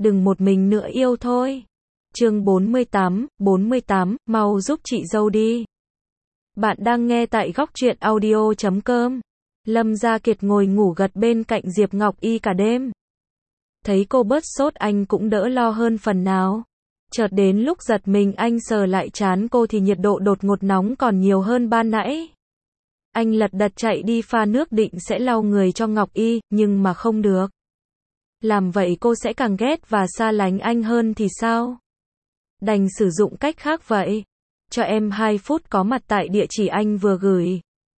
đừng một mình nữa yêu thôi. Chương 48, mau giúp chị dâu đi. Bạn đang nghe tại góc truyện audio.com. Lâm Gia Kiệt ngồi ngủ gật bên cạnh Diệp Ngọc Y cả đêm. Thấy cô bớt sốt anh cũng đỡ lo hơn phần nào. Chợt đến lúc giật mình anh sờ lại trán cô thì nhiệt độ đột ngột nóng còn nhiều hơn ban nãy. Anh lật đật chạy đi pha nước định sẽ lau người cho Ngọc Y, nhưng mà không được. Làm vậy cô sẽ càng ghét và xa lánh anh hơn thì sao? Đành sử dụng cách khác vậy. Cho em 2 phút có mặt tại địa chỉ anh vừa gửi.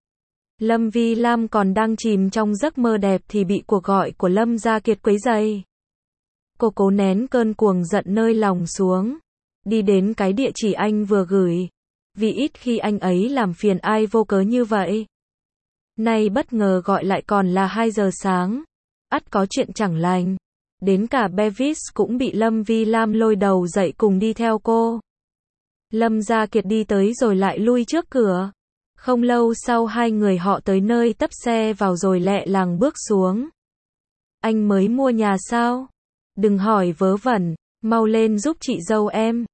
Lâm Vi Lam còn đang chìm trong giấc mơ đẹp thì bị cuộc gọi của Lâm Gia Kiệt quấy rầy. Cô cố nén cơn cuồng giận nơi lòng xuống. Đi đến cái địa chỉ anh vừa gửi. Vì ít khi anh ấy làm phiền ai vô cớ như vậy. Nay bất ngờ gọi lại còn là 2 giờ sáng. Ắt có chuyện chẳng lành. Đến cả Bevis cũng bị Lâm Vi Lam lôi đầu dậy cùng đi theo cô. Lâm Gia Kiệt đi tới rồi lại lui trước cửa. Không lâu sau hai người họ tới nơi tấp xe vào rồi lẹ làng bước xuống. Anh mới mua nhà sao? Đừng hỏi vớ vẩn, mau lên giúp chị dâu em.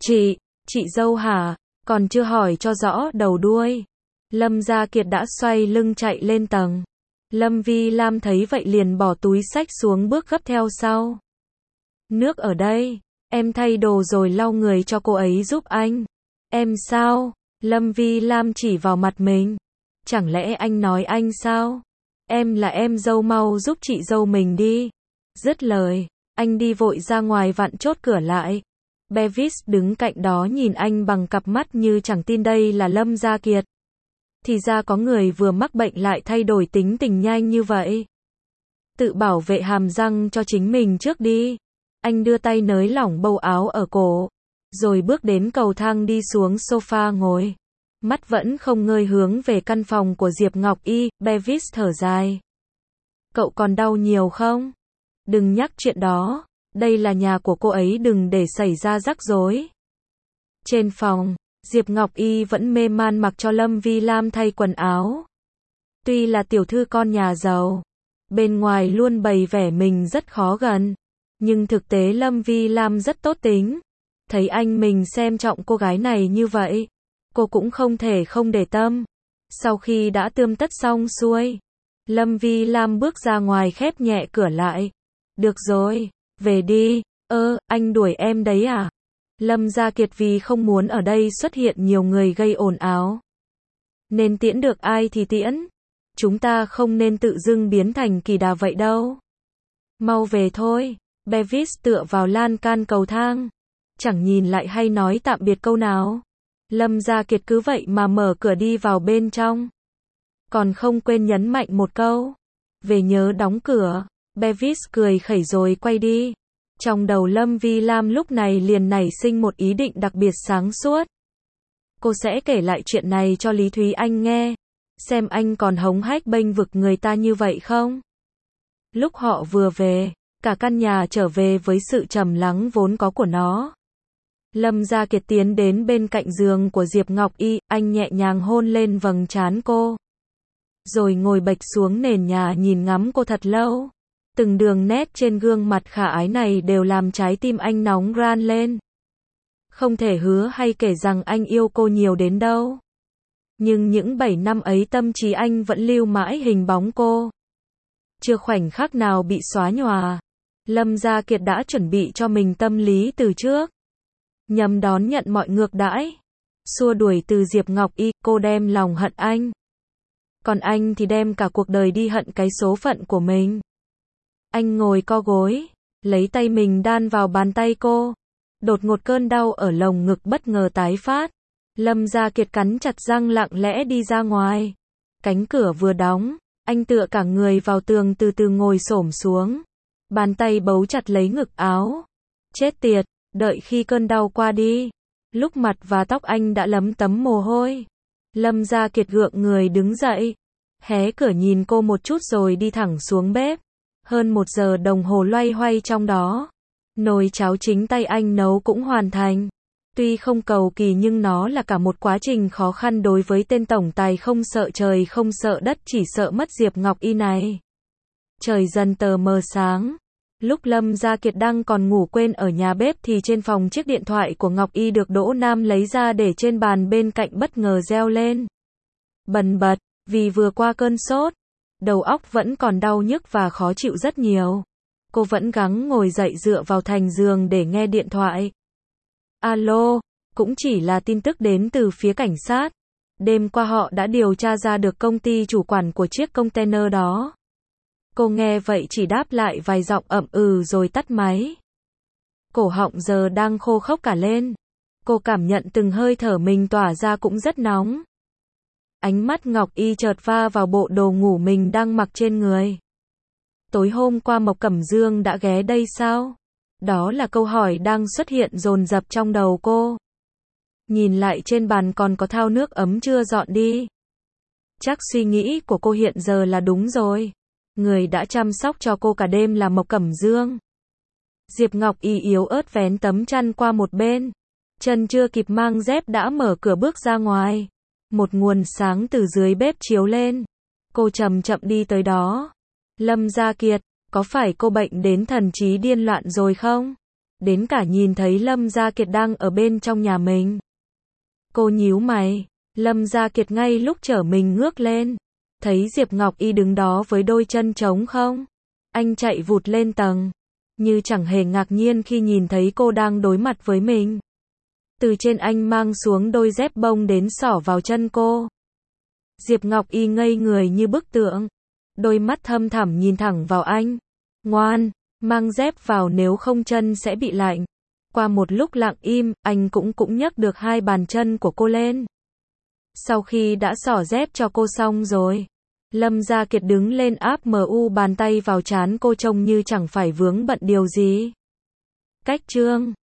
Chị dâu hả? Còn chưa hỏi cho rõ đầu đuôi. Lâm Gia Kiệt đã xoay lưng chạy lên tầng. Lâm Vi Lam thấy vậy liền bỏ túi xách xuống bước gấp theo sau. Nước ở đây, em thay đồ rồi lau người cho cô ấy giúp anh. Em sao? Lâm Vi Lam chỉ vào mặt mình. Chẳng lẽ anh nói anh sao? Em là em dâu mau giúp chị dâu mình đi. Dứt lời, anh đi vội ra ngoài vặn chốt cửa lại. Bevis đứng cạnh đó nhìn anh bằng cặp mắt như chẳng tin đây là Lâm Gia Kiệt. Thì ra có người vừa mắc bệnh lại thay đổi tính tình nhanh như vậy. Tự bảo vệ hàm răng cho chính mình trước đi. Anh đưa tay nới lỏng bâu áo ở cổ. Rồi bước đến cầu thang đi xuống sofa ngồi. Mắt vẫn không ngơi hướng về căn phòng của Diệp Ngọc Y. Bevis thở dài. Cậu còn đau nhiều không? Đừng nhắc chuyện đó. Đây là nhà của cô ấy, đừng để xảy ra rắc rối. Trên phòng, Diệp Ngọc Y vẫn mê man mặc cho Lâm Vi Lam thay quần áo. Tuy là tiểu thư con nhà giàu, bên ngoài luôn bày vẻ mình rất khó gần. Nhưng thực tế Lâm Vi Lam rất tốt tính. Thấy anh mình xem trọng cô gái này như vậy, cô cũng không thể không để tâm. Sau khi đã tươm tất xong xuôi, Lâm Vi Lam bước ra ngoài khép nhẹ cửa lại. Được rồi, về đi. Anh đuổi em đấy à? Lâm Gia Kiệt vì không muốn ở đây xuất hiện nhiều người gây ồn ào. Nên tiễn được ai thì tiễn. Chúng ta không nên tự dưng biến thành kỳ đà vậy đâu. Mau về thôi. Bevis tựa vào lan can cầu thang. Chẳng nhìn lại hay nói tạm biệt câu nào. Lâm Gia Kiệt cứ vậy mà mở cửa đi vào bên trong. Còn không quên nhấn mạnh một câu. Về nhớ đóng cửa. Bevis cười khẩy rồi quay đi. Trong đầu Lâm Vi Lam lúc này liền nảy sinh một ý định đặc biệt sáng suốt. Cô sẽ kể lại chuyện này cho Lý Thúy Anh nghe. Xem anh còn hống hách bênh vực người ta như vậy không? Lúc họ vừa về, cả căn nhà trở về với sự trầm lắng vốn có của nó. Lâm Gia Kiệt tiến đến bên cạnh giường của Diệp Ngọc Y, anh nhẹ nhàng hôn lên vầng trán cô. Rồi ngồi bệch xuống nền nhà nhìn ngắm cô thật lâu. Từng đường nét trên gương mặt khả ái này đều làm trái tim anh nóng ran lên. Không thể hứa hay kể rằng anh yêu cô nhiều đến đâu. Nhưng những 7 năm ấy tâm trí anh vẫn lưu mãi hình bóng cô. Chưa khoảnh khắc nào bị xóa nhòa. Lâm Gia Kiệt đã chuẩn bị cho mình tâm lý từ trước. Nhằm đón nhận mọi ngược đãi. Xua đuổi từ Diệp Ngọc Y, cô đem lòng hận anh. Còn anh thì đem cả cuộc đời đi hận cái số phận của mình. Anh ngồi co gối, lấy tay mình đan vào bàn tay cô. Đột ngột cơn đau ở lồng ngực bất ngờ tái phát. Lâm Gia Kiệt cắn chặt răng lặng lẽ đi ra ngoài. Cánh cửa vừa đóng, anh tựa cả người vào tường từ từ ngồi xổm xuống. Bàn tay bấu chặt lấy ngực áo. Chết tiệt, đợi khi cơn đau qua đi. Lúc mặt và tóc anh đã lấm tấm mồ hôi. Lâm Gia Kiệt gượng người đứng dậy. Hé cửa nhìn cô một chút rồi đi thẳng xuống bếp. Hơn 1 giờ đồng hồ loay hoay trong đó. Nồi cháo chính tay anh nấu cũng hoàn thành. Tuy không cầu kỳ nhưng nó là cả một quá trình khó khăn đối với tên tổng tài không sợ trời không sợ đất chỉ sợ mất Diệp Ngọc Y này. Trời dần tờ mờ sáng. Lúc Lâm Gia Kiệt đang còn ngủ quên ở nhà bếp thì trên phòng chiếc điện thoại của Ngọc Y được Đỗ Nam lấy ra để trên bàn bên cạnh bất ngờ reo lên. Bần bật, vì vừa qua cơn sốt, đầu óc vẫn còn đau nhức và khó chịu rất nhiều. Cô vẫn gắng ngồi dậy dựa vào thành giường để nghe điện thoại. Alo, cũng chỉ là tin tức đến từ phía cảnh sát. Đêm qua họ đã điều tra ra được công ty chủ quản của chiếc container đó. Cô nghe vậy chỉ đáp lại vài giọng ậm ừ rồi tắt máy. Cổ họng giờ đang khô khốc cả lên. Cô cảm nhận từng hơi thở mình tỏa ra cũng rất nóng. Ánh mắt Ngọc Y chợt va vào bộ đồ ngủ mình đang mặc trên người. Tối hôm qua Mộc Cẩm Dương đã ghé đây sao? Đó là câu hỏi đang xuất hiện dồn dập trong đầu cô. Nhìn lại trên bàn còn có thau nước ấm chưa dọn đi. Chắc suy nghĩ của cô hiện giờ là đúng rồi. Người đã chăm sóc cho cô cả đêm là Mộc Cẩm Dương. Diệp Ngọc Y yếu ớt vén tấm chăn qua một bên. Chân chưa kịp mang dép đã mở cửa bước ra ngoài. Một nguồn sáng từ dưới bếp chiếu lên. Cô chậm chậm đi tới đó. Lâm Gia Kiệt, có phải cô bệnh đến thần trí điên loạn rồi không? Đến cả nhìn thấy Lâm Gia Kiệt đang ở bên trong nhà mình. Cô nhíu mày. Lâm Gia Kiệt ngay lúc trở mình ngước lên. Thấy Diệp Ngọc Y đứng đó với đôi chân trống không? Anh chạy vụt lên tầng. Như chẳng hề ngạc nhiên khi nhìn thấy cô đang đối mặt với mình. Từ trên anh mang xuống đôi dép bông đến xỏ vào chân cô. Diệp Ngọc Y ngây người như bức tượng. Đôi mắt thâm thẳm nhìn thẳng vào anh. Ngoan, mang dép vào nếu không chân sẽ bị lạnh. Qua một lúc lặng im, anh cũng nhấc được hai bàn chân của cô lên. Sau khi đã xỏ dép cho cô xong rồi, Lâm Gia Kiệt đứng lên áp bàn tay vào trán cô trông như chẳng phải vướng bận điều gì. Cách chương